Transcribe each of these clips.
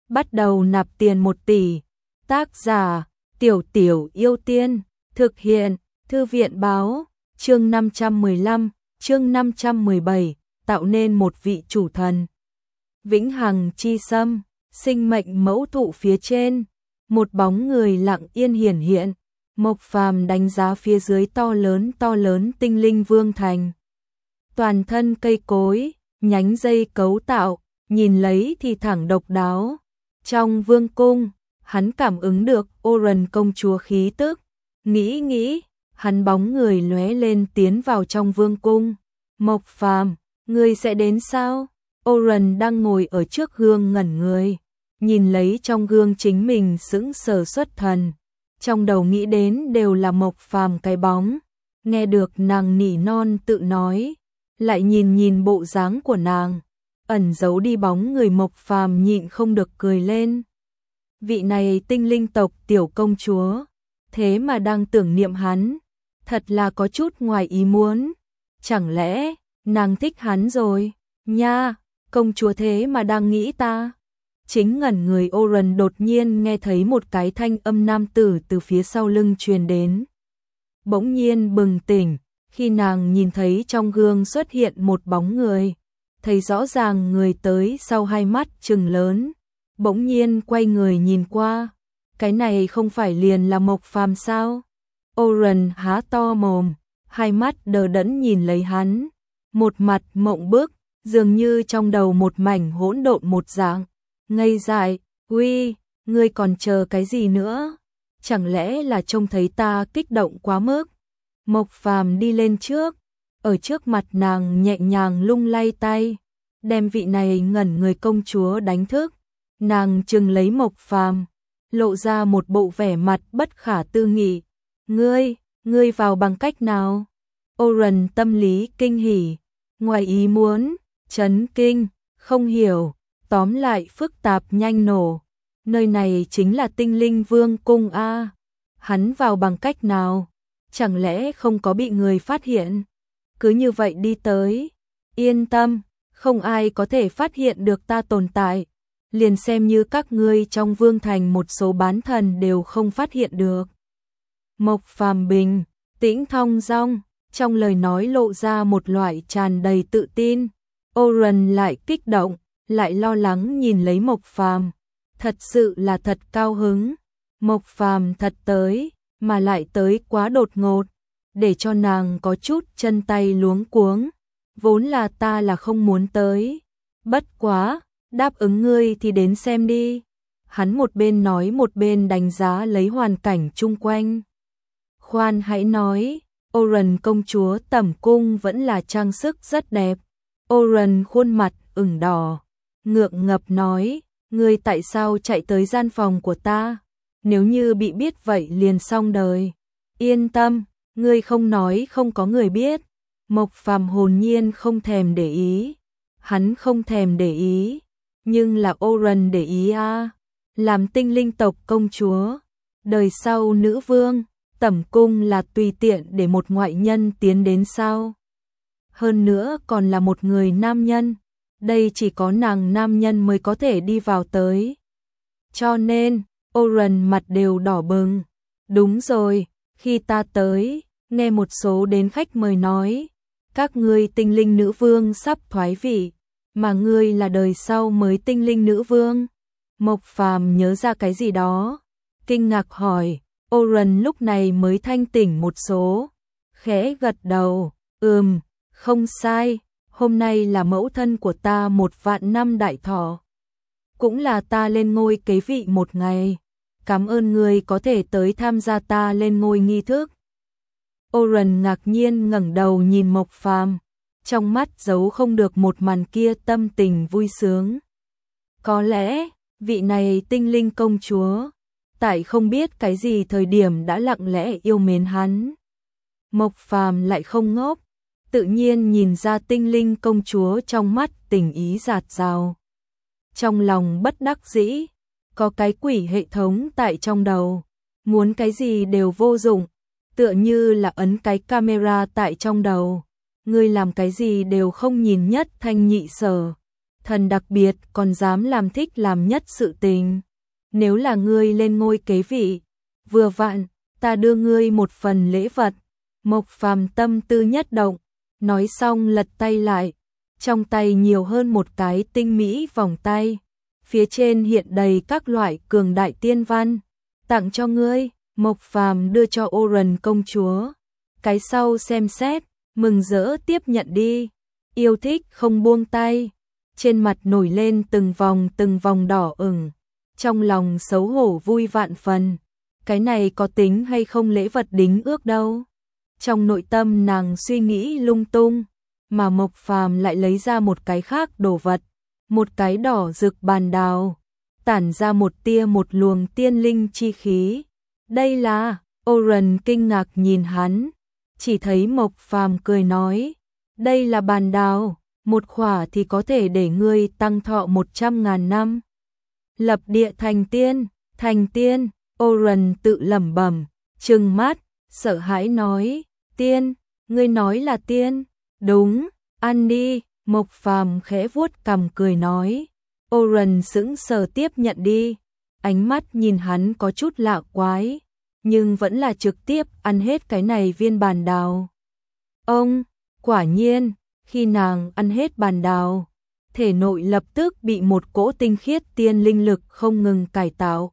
bắt đầu nạp tiền 1 tỷ. Tác giả, Tiểu Tiểu Yêu Tiên, thực hiện, Thư viện báo, chương 515, chương 517, tạo nên một vị chủ thần. Vĩnh hằng chi sâm, sinh mệnh mẫu thụ phía trên, một bóng người lặng yên hiển hiện. Mộc Phàm đánh giá phía dưới to lớn tinh linh vương thành. Toàn thân cây cối, nhánh dây cấu tạo, nhìn lấy thì thẳng độc đáo. Trong vương cung, hắn cảm ứng được Oren công chúa khí tức. Nghĩ, hắn bóng người lóe lên tiến vào trong vương cung. Mộc Phàm, ngươi sẽ đến sao? Oren đang ngồi ở trước gương ngẩn người, nhìn lấy trong gương chính mình sững sờ xuất thần. Trong đầu nghĩ đến đều là Mộc Phàm cái bóng. Nghe được nàng nỉ non tự nói, lại nhìn bộ dáng của nàng, ẩn giấu đi bóng người. Mộc Phàm nhịn không được cười lên. Vị này tinh linh tộc tiểu công chúa, thế mà đang tưởng niệm hắn, thật là có chút ngoài ý muốn. Chẳng lẽ nàng thích hắn rồi? Nha, công chúa thế mà đang nghĩ ta. Chính ngẩn người Oren đột nhiên nghe thấy một cái thanh âm nam tử từ phía sau lưng truyền đến. Bỗng nhiên bừng tỉnh, khi nàng nhìn thấy trong gương xuất hiện một bóng người, thấy rõ ràng người tới sau hai mắt trừng lớn, bỗng nhiên quay người nhìn qua, cái này không phải liền là Mộc Phàm sao? Oren há to mồm, hai mắt đờ đẫn nhìn lấy hắn, một mặt mộng bức, dường như trong đầu một mảnh hỗn độn một dạng. Ngây dại, uy, ngươi còn chờ cái gì nữa? Chẳng lẽ là trông thấy ta kích động quá mức? Mộc Phàm đi lên trước, ở trước mặt nàng nhẹ nhàng lung lay tay, đem vị này ngẩn người công chúa đánh thức. Nàng trừng lấy Mộc Phàm, lộ ra một bộ vẻ mặt bất khả tư nghị. Ngươi vào bằng cách nào? Oren tâm lý kinh hỉ, ngoài ý muốn, chấn kinh, không hiểu. Tóm lại phức tạp nhanh nổ. Nơi này chính là tinh linh vương cung a. Hắn vào bằng cách nào? Chẳng lẽ không có bị người phát hiện? Cứ như vậy đi tới. Yên tâm, không ai có thể phát hiện được ta tồn tại. Liền xem như các ngươi trong vương thành một số bán thần đều không phát hiện được. Mộc Phàm bình tĩnh thong dong, trong lời nói lộ ra một loại tràn đầy tự tin. Oren lại kích động, lại lo lắng nhìn lấy Mộc Phàm, thật sự là thật cao hứng. Mộc Phàm thật tới, mà lại tới quá đột ngột, để cho nàng có chút chân tay luống cuống. Vốn là ta là không muốn tới, bất quá, đáp ứng ngươi thì đến xem đi. Hắn một bên nói một bên đánh giá lấy hoàn cảnh chung quanh. Khoan hãy nói, Oren công chúa tẩm cung vẫn là trang sức rất đẹp. Oren khuôn mặt ửng đỏ, ngượng ngập nói, ngươi tại sao chạy tới gian phòng của ta? Nếu như bị biết vậy liền xong đời. Yên tâm, ngươi không nói không có người biết. Mộc Phàm hồn nhiên không thèm để ý. Hắn không thèm để ý, nhưng là Oren để ý a. Làm tinh linh tộc công chúa, đời sau nữ vương, tẩm cung là tùy tiện để một ngoại nhân tiến đến sao? Hơn nữa còn là một người nam nhân. Đây chỉ có nàng nam nhân mới có thể đi vào tới. Cho nên, Oren mặt đều đỏ bừng. Đúng rồi, khi ta tới, nghe một số đến khách mời nói, các ngươi tinh linh nữ vương sắp thoái vị, mà ngươi là đời sau mới tinh linh nữ vương. Mộc Phàm nhớ ra cái gì đó, kinh ngạc hỏi. Oren lúc này mới thanh tỉnh một số, khẽ gật đầu, không sai. Hôm nay là mẫu thân của ta 1.000 năm đại thọ, cũng là ta lên ngôi kế vị 1 ngày. Cảm ơn ngươi có thể tới tham gia ta lên ngôi nghi thức. Oren ngạc nhiên ngẩng đầu nhìn Mộc Phàm, trong mắt giấu không được một màn kia tâm tình vui sướng. Có lẽ, vị này tinh linh công chúa, tại không biết cái gì thời điểm đã lặng lẽ yêu mến hắn. Mộc Phàm lại không ngốc, tự nhiên nhìn ra tinh linh công chúa trong mắt tình ý dạt dào. Trong lòng bất đắc dĩ, có cái quỷ hệ thống tại trong đầu, muốn cái gì đều vô dụng, tựa như là ấn cái camera tại trong đầu, ngươi làm cái gì đều không nhìn nhất thanh nhị sở. thần đặc biệt còn dám làm thích làm nhất sự tình. Nếu là ngươi lên ngôi kế vị, vừa vặn, ta đưa ngươi một phần lễ vật. Mộc Phàm tâm tư nhất động, nói xong lật tay lại, trong tay nhiều hơn một cái tinh mỹ vòng tay, phía trên hiện đầy các loại cường đại tiên văn, tặng cho ngươi. Mộc Phàm đưa cho Oren công chúa, cái sau xem xét, mừng rỡ tiếp nhận đi, yêu thích không buông tay, trên mặt nổi lên từng vòng đỏ ửng, trong lòng xấu hổ vui vạn phần, cái này có tính hay không lễ vật đính ước đâu. Trong nội tâm nàng suy nghĩ lung tung, mà Mộc Phàm lại lấy ra một cái khác đồ vật, một cái đỏ rực bàn đào, tản ra một tia một luồng tiên linh chi khí. Đây là, Oren kinh ngạc nhìn hắn, chỉ thấy Mộc Phàm cười nói, đây là bàn đào, một khỏa thì có thể để ngươi tăng thọ 100.000 năm. Lập địa thành tiên, Oren tự lẩm bẩm, trừng mắt, sợ hãi nói, tiên, ngươi nói là tiên, đúng, ăn đi. Mộc Phàm khẽ vuốt cằm cười nói, Oren sững sờ tiếp nhận đi, ánh mắt nhìn hắn có chút lạ quái, nhưng vẫn là trực tiếp ăn hết cái này viên bàn đào. Ông, quả nhiên, khi nàng ăn hết bàn đào, thể nội lập tức bị một cỗ tinh khiết tiên linh lực không ngừng cải tạo.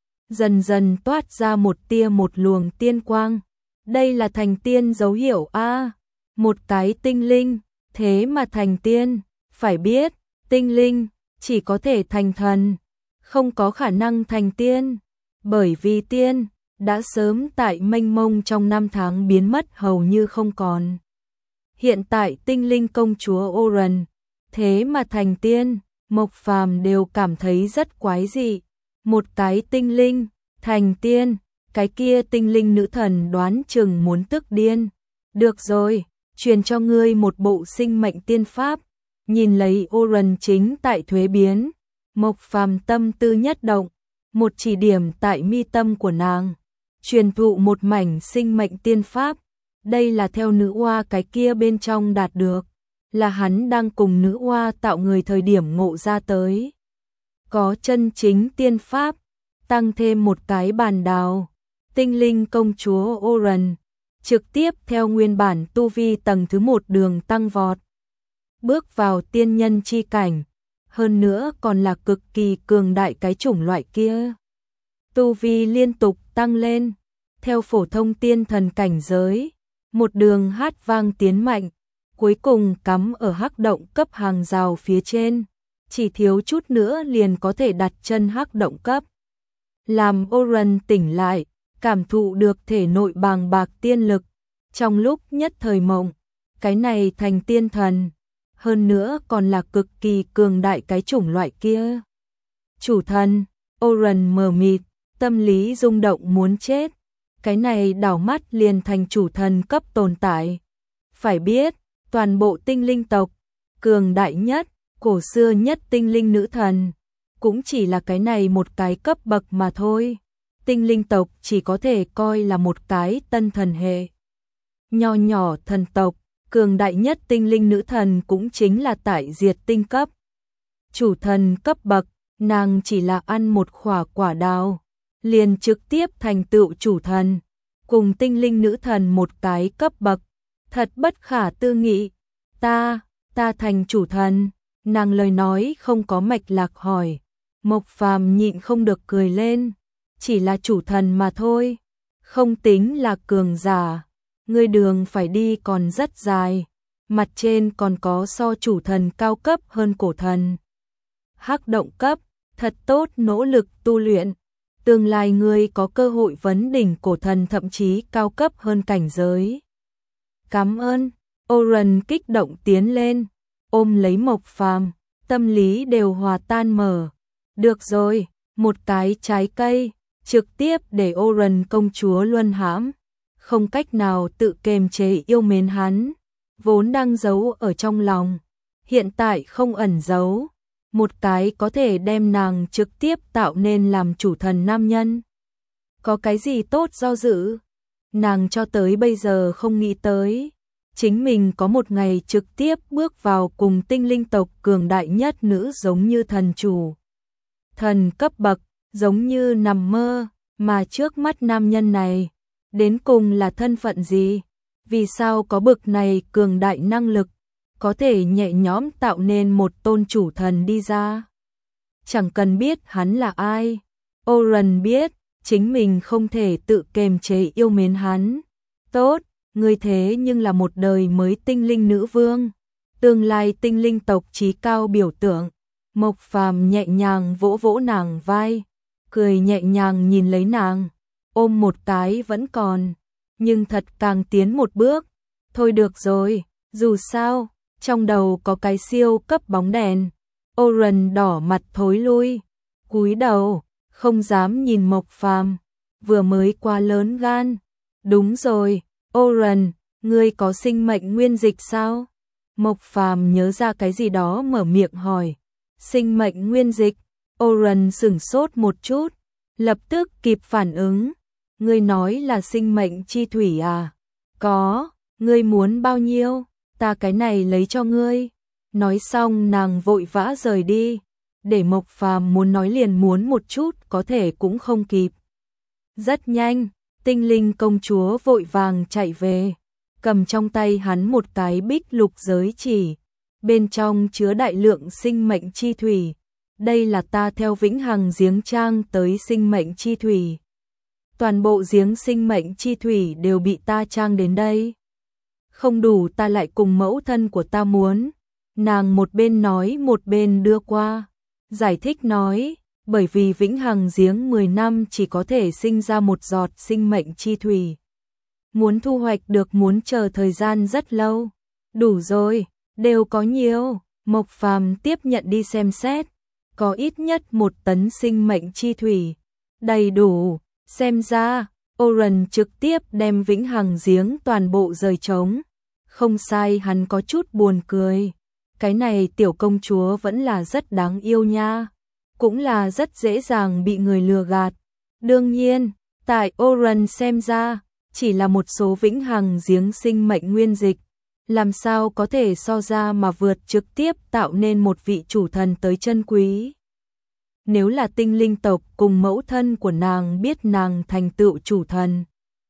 Dần dần toát ra một tia một luồng tiên quang. Đây là thành tiên dấu hiệu a, một cái tinh linh, thế mà thành tiên, phải biết, tinh linh chỉ có thể thành thần, không có khả năng thành tiên, bởi vì tiên đã sớm tại mênh mông trong năm tháng biến mất hầu như không còn. Hiện tại tinh linh công chúa Oren, thế mà thành tiên, Mộc Phàm đều cảm thấy rất quái dị. Một cái tinh linh, thành tiên, cái kia tinh linh nữ thần đoán chừng muốn tức điên. Được rồi, truyền cho ngươi một bộ sinh mệnh tiên pháp, nhìn lấy Oren chính tại thuế biến. Mộc Phàm tâm tư nhất động, một chỉ điểm tại mi tâm của nàng, truyền thụ một mảnh sinh mệnh tiên pháp. Đây là theo nữ oa cái kia bên trong đạt được, là hắn đang cùng nữ oa tạo người thời điểm ngộ ra tới. Có chân chính tiên pháp, tăng thêm một cái bàn đào, tinh linh công chúa Oren trực tiếp theo nguyên bản tu vi tầng thứ 1 đường tăng vọt, bước vào tiên nhân chi cảnh, hơn nữa còn là cực kỳ cường đại cái chủng loại kia. Tu vi liên tục tăng lên, theo phổ thông tiên thần cảnh giới, một đường hát vang tiến mạnh, cuối cùng cắm ở hắc động cấp hàng rào phía trên, chỉ thiếu chút nữa liền có thể đặt chân hắc động cấp. Làm Oren tỉnh lại, cảm thụ được thể nội bàng bạc tiên lực, trong lúc nhất thời mộng, cái này thành tiên thần, hơn nữa còn là cực kỳ cường đại cái chủng loại kia. Chủ thần, Oren mờ mịt, tâm lý rung động muốn chết, cái này đảo mắt liền thành chủ thần cấp tồn tại. Phải biết, toàn bộ tinh linh tộc, cường đại nhất, cổ xưa nhất tinh linh nữ thần, cũng chỉ là cái này một cái cấp bậc mà thôi. Tinh linh tộc chỉ có thể coi là một cái tân thần hệ. Nho nhỏ thần tộc, cường đại nhất tinh linh nữ thần cũng chính là tại diệt tinh cấp. Chủ thần cấp bậc, nàng chỉ là ăn một khỏa quả đào, liền trực tiếp thành tựu chủ thần, cùng tinh linh nữ thần một cái cấp bậc, thật bất khả tư nghị. Ta thành chủ thần, nàng lời nói không có mạch lạc hỏi. Mộc Phàm nhịn không được cười lên, chỉ là chủ thần mà thôi, không tính là cường giả, ngươi đường phải đi còn rất dài, mặt trên còn có so chủ thần cao cấp hơn cổ thần. Hắc động cấp, thật tốt nỗ lực tu luyện, tương lai ngươi có cơ hội vấn đỉnh cổ thần thậm chí cao cấp hơn cảnh giới. Cảm ơn. Oren kích động tiến lên, ôm lấy Mộc Phàm, tâm lý đều hòa tan mở. Được rồi, một cái trái cây, trực tiếp để Oren công chúa luân hãm, không cách nào tự kềm chế yêu mến hắn, vốn đang giấu ở trong lòng, hiện tại không ẩn giấu, một cái có thể đem nàng trực tiếp tạo nên làm chủ thần nam nhân. Có cái gì tốt do dự? Nàng cho tới bây giờ không nghĩ tới, chính mình có một ngày trực tiếp bước vào cùng tinh linh tộc cường đại nhất nữ giống như thần chủ. Thần cấp bậc, giống như nằm mơ, mà trước mắt nam nhân này, đến cùng là thân phận gì? Vì sao có bực này cường đại năng lực, có thể nhẹ nhõm tạo nên một tôn chủ thần đi ra? Chẳng cần biết hắn là ai, Oren biết, chính mình không thể tự kiềm chế yêu mến hắn. Tốt, ngươi thế nhưng là một đời mới tinh linh nữ vương, tương lai tinh linh tộc chí cao biểu tượng. Mộc Phàm nhẹ nhàng vỗ vỗ nàng vai, cười nhẹ nhàng nhìn lấy nàng, ôm một cái vẫn còn, nhưng thật càng tiến một bước. Thôi được rồi, dù sao, trong đầu có cái siêu cấp bóng đèn. Oren đỏ mặt thối lui, cúi đầu, không dám nhìn Mộc Phàm, vừa mới quá lớn gan. Đúng rồi, Oren, ngươi có sinh mệnh nguyên dịch sao? Mộc Phàm nhớ ra cái gì đó mở miệng hỏi. Sinh mệnh nguyên dịch? Oren sửng sốt một chút, lập tức kịp phản ứng. Ngươi nói là sinh mệnh chi thủy à? Có, ngươi muốn bao nhiêu? Ta cái này lấy cho ngươi. Nói xong nàng vội vã rời đi, để Mộc Phàm muốn nói liền muốn một chút có thể cũng không kịp. Rất nhanh, tinh linh công chúa vội vàng chạy về, cầm trong tay hắn một cái bích lục giới chỉ, bên trong chứa đại lượng sinh mệnh chi thủy. Đây là ta theo vĩnh hằng giếng trang tới sinh mệnh chi thủy. Toàn bộ giếng sinh mệnh chi thủy đều bị ta trang đến đây. Không đủ ta lại cùng mẫu thân của ta muốn. Nàng một bên nói một bên đưa qua. Giải thích nói, bởi vì vĩnh hằng giếng 10 năm chỉ có thể sinh ra một giọt sinh mệnh chi thủy. Muốn thu hoạch được muốn chờ thời gian rất lâu. Đủ rồi, đều có nhiều. Mộc Phàm tiếp nhận đi xem xét. Có ít nhất 1 tấn sinh mệnh chi thủy. Đầy đủ, xem ra, Oren trực tiếp đem vĩnh hằng giếng toàn bộ rời trống. Không sai, hắn có chút buồn cười. Cái này tiểu công chúa vẫn là rất đáng yêu nha. Cũng là rất dễ dàng bị người lừa gạt. Đương nhiên, tại Oren xem ra, chỉ là một số vĩnh hằng giếng sinh mệnh nguyên dịch. Làm sao có thể so ra mà vượt trực tiếp tạo nên một vị chủ thần tới chân quý. Nếu là tinh linh tộc cùng mẫu thân của nàng biết nàng thành tựu chủ thần,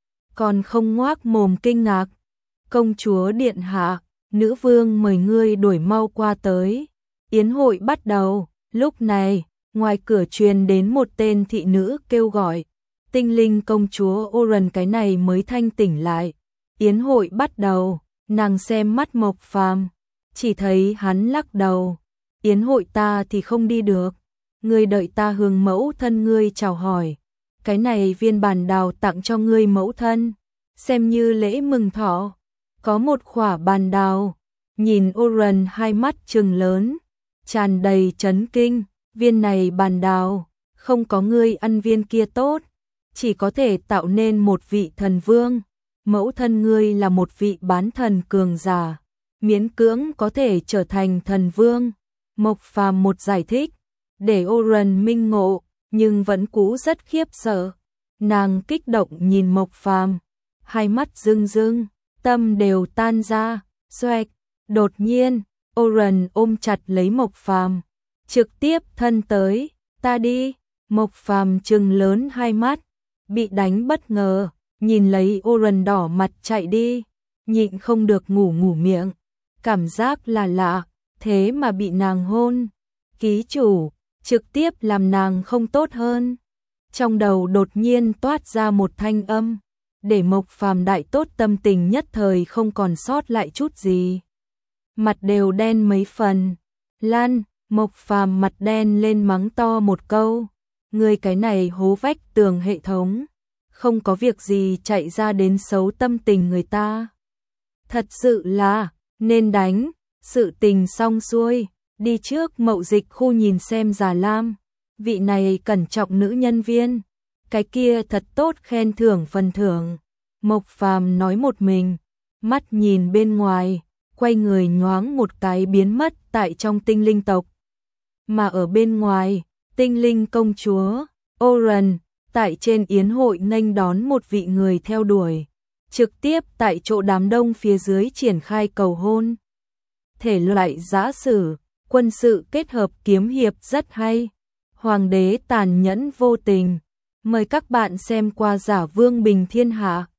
còn không ngoác mồm kinh ngạc. Công chúa điện hạ, nữ vương mời ngươi đuổi mau qua tới. Yến hội bắt đầu, lúc này, ngoài cửa truyền đến một tên thị nữ kêu gọi. Tinh linh công chúa Oren cái này mới thanh tỉnh lại. Yến hội bắt đầu, nàng xem mắt Mộc Phàm, chỉ thấy hắn lắc đầu. Yến hội ta thì không đi được. Ngươi đợi ta hướng mẫu thân ngươi chào hỏi. Cái này viên bản đào tặng cho ngươi mẫu thân, xem như lễ mừng thọ. Có một quả bàn đào, nhìn Oren hai mắt trừng lớn, tràn đầy chấn kinh. Viên này bàn đào, không có ngươi ăn viên kia tốt, chỉ có thể tạo nên một vị thần vương. Mẫu thân ngươi là một vị bán thần cường giả, miễn cưỡng có thể trở thành thần vương. Mộc Phàm một giải thích, để Oren minh ngộ, nhưng vẫn cũ rất khiếp sợ. Nàng kích động nhìn Mộc Phàm, hai mắt rưng rưng, tâm đều tan ra. Xoẹt, đột nhiên, Oren ôm chặt lấy Mộc Phàm, trực tiếp thân tới. Ta đi. Mộc Phàm trừng lớn hai mắt, bị đánh bất ngờ, nhìn lấy Oren đỏ mặt chạy đi, nhịn không được ngủ miệng. Cảm giác là lạ, thế mà bị nàng hôn. Ký chủ, trực tiếp làm nàng không tốt hơn. Trong đầu đột nhiên toát ra một thanh âm, để Mộc Phàm đại tốt tâm tình nhất thời không còn sót lại chút gì. Mặt đều đen mấy phần. Lan, Mộc Phàm mặt đen lên mắng to một câu. Ngươi cái này hố vách tường hệ thống, không có việc gì chạy ra đến xấu tâm tình người ta. Thật sự là, nên đánh. Sự tình xong xuôi, đi trước mậu dịch khu nhìn xem Già Lam. Vị này cẩn trọng nữ nhân viên, cái kia thật tốt khen thưởng phần thưởng. Mộc Phàm nói một mình, mắt nhìn bên ngoài, quay người nhoáng một cái biến mất tại trong tinh linh tộc. Mà ở bên ngoài, tinh linh công chúa Oren tại trên yến hội nghênh đón một vị người theo đuổi. trực tiếp tại chỗ đám đông phía dưới triển khai cầu hôn. Thể loại giã sử, quân sự kết hợp kiếm hiệp rất hay. Hoàng đế tàn nhẫn vô tình. Mời các bạn xem qua Giả Vương Bình Thiên Hạ.